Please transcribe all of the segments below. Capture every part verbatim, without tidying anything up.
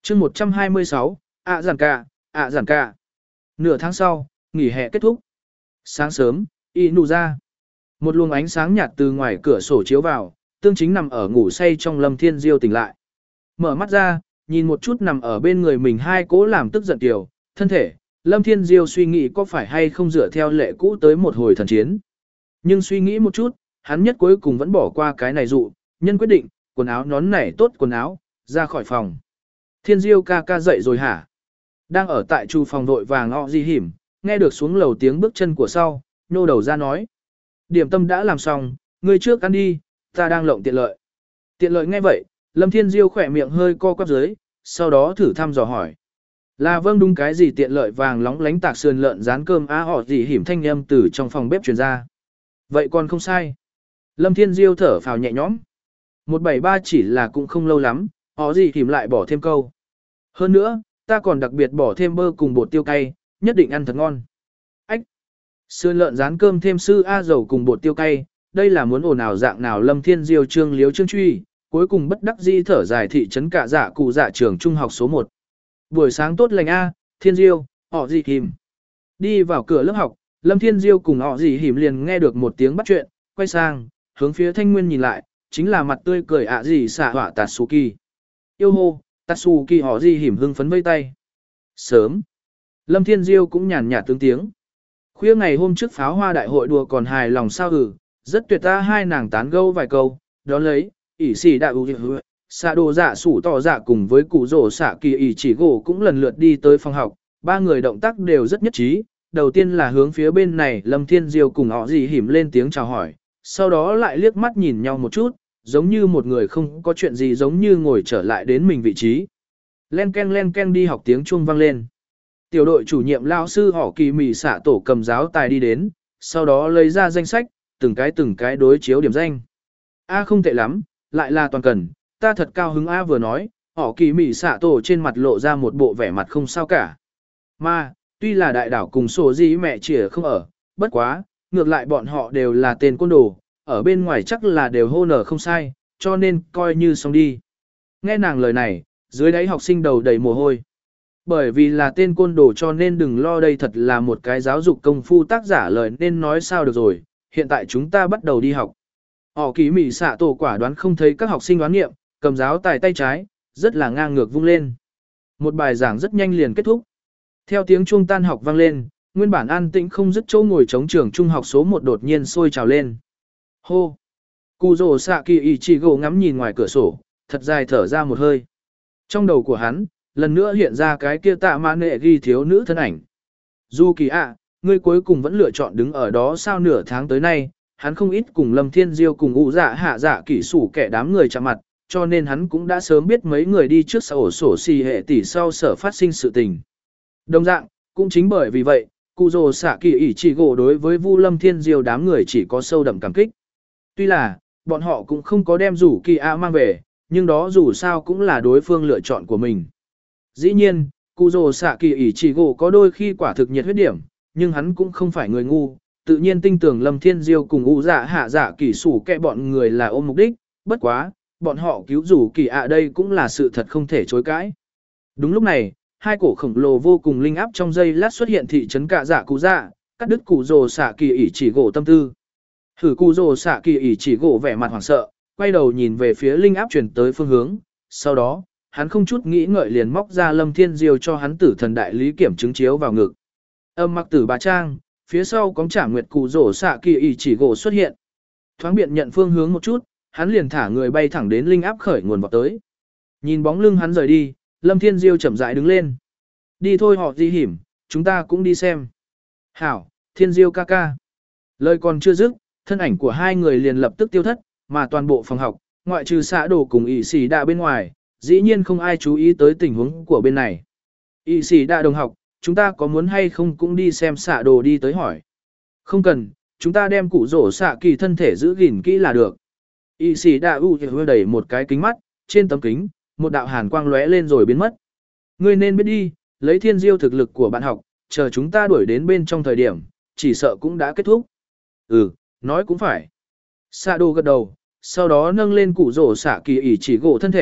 chương một trăm hai mươi sáu, ạ giản cả, ạ giản cả. Nửa tháng sau, nghỉ hè kết thúc. Sáng sớm, y nụ ra. Một luồng ánh sáng nhạt từ ngoài cửa sổ chiếu vào, tương chính nằm ở ngủ say trong Lâm Thiên Diêu tỉnh lại. Mở mắt ra, nhìn một chút nằm ở bên người mình hai cố làm tức giận tiểu, thân thể, Lâm Thiên Diêu suy nghĩ có phải hay không dựa theo lệ cũ tới một hồi thần chiến. Nhưng suy nghĩ một chút, hắn nhất cuối cùng vẫn bỏ qua cái này dụ, nhân quyết định, quần áo nón nảy tốt quần áo, ra khỏi phòng. Thiên Diêu ca ca dậy rồi hả? Đang ở tại chu phòng vội vàng ọ di hỉm, nghe được xuống lầu tiếng bước chân của sau, nhô đầu ra nói. Điểm tâm đã làm xong, ngươi trước ăn đi, ta đang lộng tiện lợi. Tiện lợi nghe vậy, Lâm Thiên Diêu khỏe miệng hơi co quắp dưới, sau đó thử thăm dò hỏi. Là vâng đúng cái gì tiện lợi vàng lóng lánh tạc sườn lợn rán cơm á họ gì hỉm thanh âm từ trong phòng bếp truyền ra. Vậy còn không sai. Lâm Thiên Diêu thở phào nhẹ nhõm. một bảy ba chỉ là cũng không lâu lắm, họ gì hỉm lại bỏ thêm câu. Hơn nữa, ta còn đặc biệt bỏ thêm bơ cùng bột tiêu cay, nhất định ăn thật ngon. Ách! Sườn lợn rán cơm thêm sư A dầu cùng bột tiêu cay, đây là muốn ồn ào dạng nào Lâm Thiên Diêu trương liếu trương truy, cuối cùng bất đắc di thở dài thị trấn cả dạ cụ dạ trường trung học số một. Buổi sáng tốt lành A, Thiên Diêu, họ gì hỉm. Đi vào cửa lớp học, Lâm Thiên Diêu cùng họ gì hỉm liền nghe được một tiếng bắt chuyện, quay sang, hướng phía Thanh Nguyên nhìn lại, chính là mặt tươi cười ạ gì xạ họa Tatsuki. Yêu hô, Tatsuki họ gì hỉm hưng phấn vây tay. Sớm, Lâm Thiên Diêu cũng nhàn nhạt tướng tiếng. Khuya ngày hôm trước pháo hoa đại hội đùa còn hài lòng sao hử, rất tuyệt ta hai nàng tán gẫu vài câu, đó lấy, ỷ xỉ đạo ưu hữu, xạ đồ dạ sủ tỏ dạ cùng với cụ rổ xạ kỳ ỷ chỉ gỗ cũng lần lượt đi tới phòng học, ba người động tác đều rất nhất trí. Đầu tiên là hướng phía bên này Lâm Thiên Diêu cùng họ gì hỉm lên tiếng chào hỏi, sau đó lại liếc mắt nhìn nhau một chút, giống như một người không có chuyện gì giống như ngồi trở lại đến mình vị trí. Len ken len ken đi học tiếng chuông vang lên. Tiểu đội chủ nhiệm lao sư họ kỳ mì xạ tổ cầm giáo tài đi đến, sau đó lấy ra danh sách, từng cái từng cái đối chiếu điểm danh. A không tệ lắm, lại là toàn cần, ta thật cao hứng A vừa nói, họ kỳ mì xạ tổ trên mặt lộ ra một bộ vẻ mặt không sao cả. Mà, tuy là đại đảo cùng sổ gì mẹ chỉa không ở, bất quá, ngược lại bọn họ đều là tên côn đồ, ở bên ngoài chắc là đều hô nở không sai, cho nên coi như xong đi. Nghe nàng lời này, dưới đáy học sinh đầu đầy mồ hôi. Bởi vì là tên côn đồ cho nên đừng lo, đây thật là một cái giáo dục công phu tác giả lời nên nói sao được rồi, hiện tại chúng ta bắt đầu đi học. Họ ký mỉ xạ tổ quả đoán không thấy các học sinh đoán nghiệm, cầm giáo tài tay trái, rất là ngang ngược vung lên. Một bài giảng rất nhanh liền kết thúc. Theo tiếng chuông tan học vang lên, nguyên bản an tĩnh không dứt chỗ ngồi trống trường trung học số một đột nhiên sôi trào lên. Hô! Cụ rồ xạ kỳ ỷ chỉ gỗ ngắm nhìn ngoài cửa sổ, thật dài thở ra một hơi. Trong đầu của hắn, lần nữa hiện ra cái kia tạ mã nệ ghi thiếu nữ thân ảnh. Du kỳ ạ, ngươi cuối cùng vẫn lựa chọn đứng ở đó sao nửa tháng tới nay, hắn không ít cùng Lâm Thiên Diêu cùng ụ dạ hạ dạ kỹ sủ kẻ đám người chạm mặt, cho nên hắn cũng đã sớm biết mấy người đi trước sau ổ sổ xì hệ tỷ sau sở phát sinh sự tình. Đồng dạng, cũng chính bởi vì vậy, cụ rồ xạ kỳ ỷ chỉ gỗ đối với Vu Lâm Thiên Diêu đám người chỉ có sâu đậm cảm kích. Tuy là, bọn họ cũng không có đem rủ kỳ ạ mang về, nhưng đó dù sao cũng là đối phương lựa chọn của mình. Dĩ nhiên, cụ rồ xạ kỳ ỷ chỉ gỗ có đôi khi quả thực nhiệt huyết điểm, nhưng hắn cũng không phải người ngu, tự nhiên tin tưởng Lâm Thiên Diêu cùng ụ dạ hạ dạ kỹ sủ kẻ bọn người là ôm mục đích, bất quá, bọn họ cứu rủ kỳ ạ đây cũng là sự thật không thể chối cãi. Đúng lúc này, hai cổ khổng lồ vô cùng linh áp trong giây lát xuất hiện thị trấn cạ dạ cụ dạ, cắt đứt cụ rồ xạ kỳ ỷ chỉ gỗ tâm tư. Thử cụ rồ xạ kỳ ỷ chỉ gỗ vẻ mặt hoảng sợ, quay đầu nhìn về phía linh áp chuyển tới phương hướng, sau đó, hắn không chút nghĩ ngợi liền móc ra Lâm Thiên Diêu cho hắn tử thần đại lý kiểm chứng chiếu vào ngực. Âm mặc tử bà trang, phía sau có trả nguyệt cụ rồ xạ kỳ ỷ chỉ gỗ xuất hiện. Thoáng biện nhận phương hướng một chút, hắn liền thả người bay thẳng đến linh áp khởi nguồn vọt tới. Nhìn bóng lưng hắn rời đi, Lâm Thiên Diêu chậm rãi đứng lên. Đi thôi họ gì hỉm, chúng ta cũng đi xem. Hảo, Thiên Diêu ca ca. Lời còn chưa dứt, thân ảnh của hai người liền lập tức tiêu thất, mà toàn bộ phòng học, ngoại trừ xã đồ cùng ỷ sĩ đạ bên ngoài, dĩ nhiên không ai chú ý tới tình huống của bên này. ỷ sĩ đạ đồng học, chúng ta có muốn hay không cũng đi xem xã đồ đi tới hỏi. Không cần, chúng ta đem cụ rổ xạ kỳ thân thể giữ gìn kỹ là được. ỷ sĩ đạ u đẩy một cái kính mắt, trên tấm kính, một đạo hàn quang lóe lên rồi biến mất. Ngươi nên biết đi, lấy Thiên Diêu thực lực của bạn học, chờ chúng ta đuổi đến bên trong thời điểm, chỉ sợ cũng đã kết thúc. Ừ, nói cũng phải. Sạ đồ gật đầu, sau đó nâng lên cụ rổ xạ kỳ ỷ chỉ gỗ thân thể,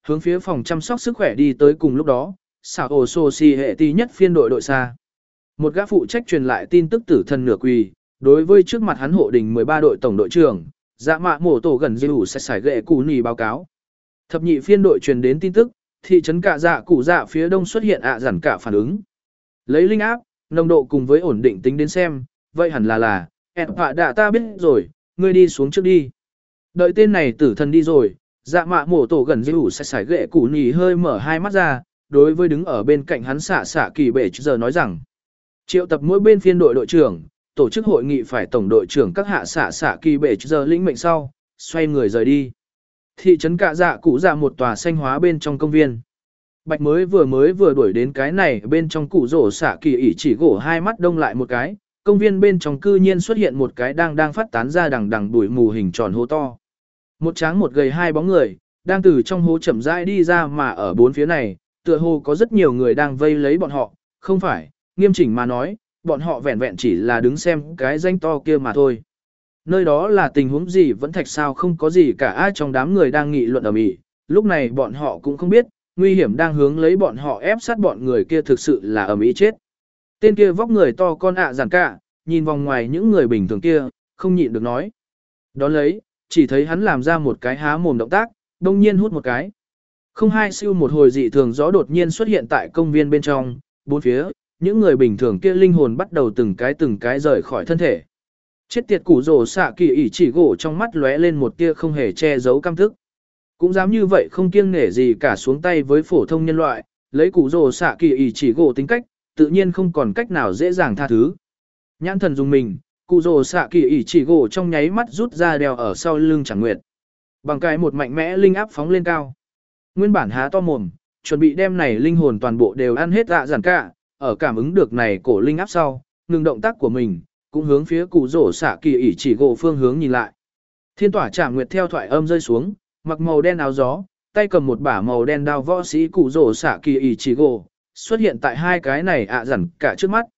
hướng phía phòng chăm sóc sức khỏe đi tới cùng lúc đó, xảo ổ sổ xì hệ tí nhất phiên đội đội xa. Một gã phụ trách truyền lại tin tức tử thần nửa quỳ, đối với trước mặt hắn hộ đình mười ba đội tổng đội trưởng, dạ mạ mổ tổ gần dư sẽ xài ghệ cù nì báo cáo. Thập nhị phiên đội truyền đến tin tức, thị trấn cả dạ cụ dạ phía đông xuất hiện ạ à giản cả phản ứng. Lấy linh áp, nồng độ cùng với ổn định tính đến xem, vậy hẳn là là, ẹn phạ đã ta biết rồi, ngươi đi xuống trước đi. Đợi tên này tử thần đi rồi, dạ mạ mổ tổ gần dư sẽ xài ghệ cù nì hơi mở hai mắt ra, đối với đứng ở bên cạnh hắn xạ xạ kỳ bệ giờ nói rằng, triệu tập mỗi bên phiên đội đội trưởng, tổ chức hội nghị phải tổng đội trưởng các hạ xạ xạ kỳ bệ giờ lĩnh mệnh sau, xoay người rời đi. Thị trấn cạ dạ cụ dạ một tòa xanh hóa bên trong công viên. Bạch mới vừa mới vừa đuổi đến cái này bên trong cụ rổ xạ kỳ ỉ chỉ gỗ hai mắt đông lại một cái, công viên bên trong cư nhiên xuất hiện một cái đang đang phát tán ra đằng đằng bụi mù hình tròn hố to. Một tráng một gầy hai bóng người, đang từ trong hố chậm rãi đi ra mà ở bốn phía này, tựa hồ có rất nhiều người đang vây lấy bọn họ, không phải, nghiêm chỉnh mà nói, bọn họ vẹn vẹn chỉ là đứng xem cái danh to kia mà thôi. Nơi đó là tình huống gì vẫn thạch sao không có gì cả ai trong đám người đang nghị luận ở mỹ, lúc này bọn họ cũng không biết, nguy hiểm đang hướng lấy bọn họ ép sát bọn người kia thực sự là ở mỹ chết. Tên kia vóc người to con ạ giản cả, nhìn vòng ngoài những người bình thường kia, không nhịn được nói. Đón lấy, chỉ thấy hắn làm ra một cái há mồm động tác, đông nhiên hút một cái. Không hai siêu một hồi dị thường gió đột nhiên xuất hiện tại công viên bên trong, bốn phía, những người bình thường kia linh hồn bắt đầu từng cái từng cái rời khỏi thân thể. Chết tiệt củ rồ xạ kỳ ỉ chỉ gỗ trong mắt lóe lên một tia không hề che giấu căm thức. Cũng dám như vậy không kiêng nể gì cả xuống tay với phổ thông nhân loại, lấy củ rồ xạ kỳ ỉ chỉ gỗ tính cách, tự nhiên không còn cách nào dễ dàng tha thứ. Nhãn thần dùng mình, cụ rồ xạ kỳ ỉ chỉ gỗ trong nháy mắt rút ra đeo ở sau lưng chẳng nguyệt. Bằng cái một mạnh mẽ linh áp phóng lên cao. Nguyên bản há to mồm, chuẩn bị đem này linh hồn toàn bộ đều ăn hết dạ giản cả, ở cảm ứng được này cổ linh áp sau, ngừng động tác của mình, cũng hướng phía cụ rổ xạ kỳ ỉ chỉ gỗ phương hướng nhìn lại. Thiên tỏa trảm nguyệt theo thoại âm rơi xuống, mặc màu đen áo gió, tay cầm một bả màu đen đao võ sĩ cụ rổ xạ kỳ ỉ chỉ gỗ, xuất hiện tại hai cái này ạ à giản cả trước mắt,